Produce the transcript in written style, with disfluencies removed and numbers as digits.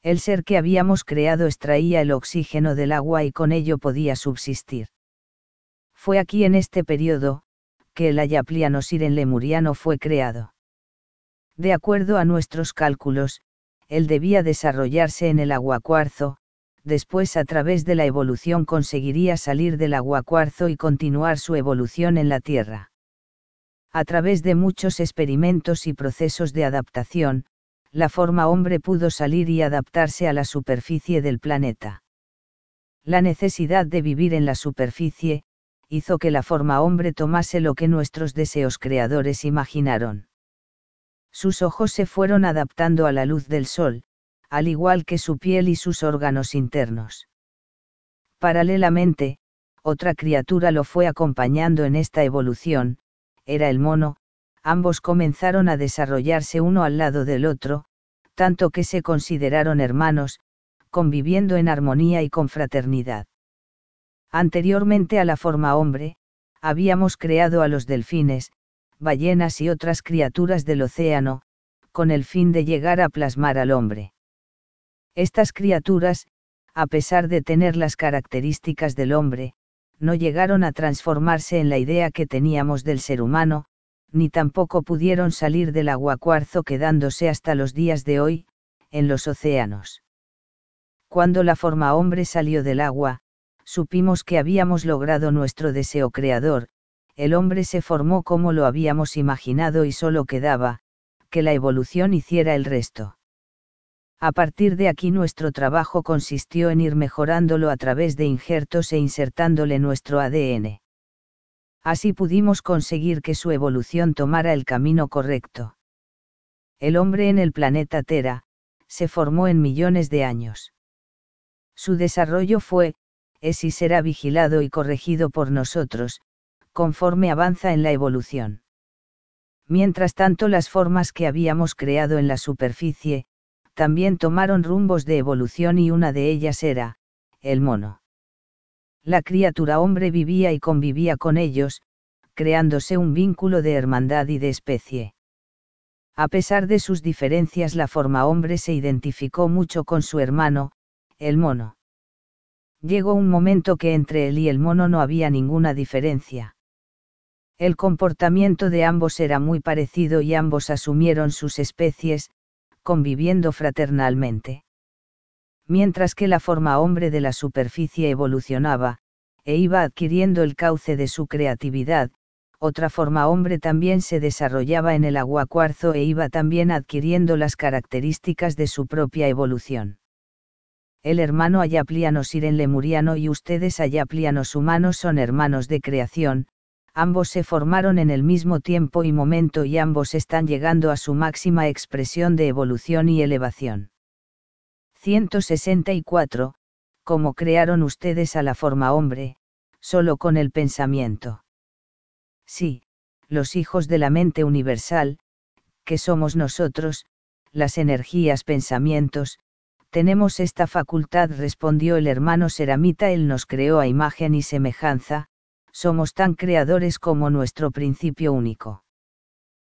El ser que habíamos creado extraía el oxígeno del agua y con ello podía subsistir. Fue aquí en este periodo, que el Ayaplianosir lemuriano fue creado. De acuerdo a nuestros cálculos, él debía desarrollarse en el aguacuarzo, después a través de la evolución conseguiría salir del aguacuarzo y continuar su evolución en la Tierra. A través de muchos experimentos y procesos de adaptación, la forma hombre pudo salir y adaptarse a la superficie del planeta. La necesidad de vivir en la superficie, hizo que la forma hombre tomase lo que nuestros deseos creadores imaginaron. Sus ojos se fueron adaptando a la luz del sol, al igual que su piel y sus órganos internos. Paralelamente, otra criatura lo fue acompañando en esta evolución, era el mono. Ambos comenzaron a desarrollarse uno al lado del otro, tanto que se consideraron hermanos, conviviendo en armonía y confraternidad. Anteriormente a la forma hombre, habíamos creado a los delfines, ballenas y otras criaturas del océano, con el fin de llegar a plasmar al hombre. Estas criaturas, a pesar de tener las características del hombre, no llegaron a transformarse en la idea que teníamos del ser humano, ni tampoco pudieron salir del aguacuarzo quedándose hasta los días de hoy, en los océanos. Cuando la forma hombre salió del agua, supimos que habíamos logrado nuestro deseo creador, el hombre se formó como lo habíamos imaginado y solo quedaba, que la evolución hiciera el resto. A partir de aquí nuestro trabajo consistió en ir mejorándolo a través de injertos e insertándole nuestro ADN. Así pudimos conseguir que su evolución tomara el camino correcto. El hombre en el planeta Tera, se formó en millones de años. Su desarrollo fue, es y será vigilado y corregido por nosotros, conforme avanza en la evolución. Mientras tanto las formas que habíamos creado en la superficie, también tomaron rumbos de evolución y una de ellas era, el mono. La criatura hombre vivía y convivía con ellos, creándose un vínculo de hermandad y de especie. A pesar de sus diferencias, la forma hombre se identificó mucho con su hermano, el mono. Llegó un momento que entre él y el mono no había ninguna diferencia. El comportamiento de ambos era muy parecido y ambos asumieron sus especies, conviviendo fraternalmente. Mientras que la forma hombre de la superficie evolucionaba, e iba adquiriendo el cauce de su creatividad, otra forma hombre también se desarrollaba en el aguacuarzo e iba también adquiriendo las características de su propia evolución. El hermano Ayaplianosir lemuriano y ustedes Ayaplianos humanos son hermanos de creación, ambos se formaron en el mismo tiempo y momento y ambos están llegando a su máxima expresión de evolución y elevación. 164. ¿Cómo crearon ustedes a la forma hombre? Solo con el pensamiento. Sí, los hijos de la mente universal, que somos nosotros, las energías pensamientos, tenemos esta facultad, respondió el hermano Seramita. Él nos creó a imagen y semejanza, somos tan creadores como nuestro principio único.